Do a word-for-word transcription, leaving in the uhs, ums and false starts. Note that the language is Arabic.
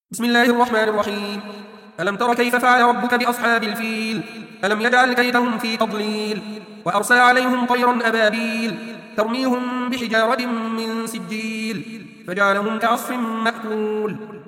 بسم الله الرحمن الرحيم. ألم تر كيف فعل ربك بأصحاب الفيل؟ ألم يجعل كيدهم في تضليل وأرسل عليهم طيرا أبابيل ترميهم بحجارة من سجيل فجعلهم كعصف مأكول.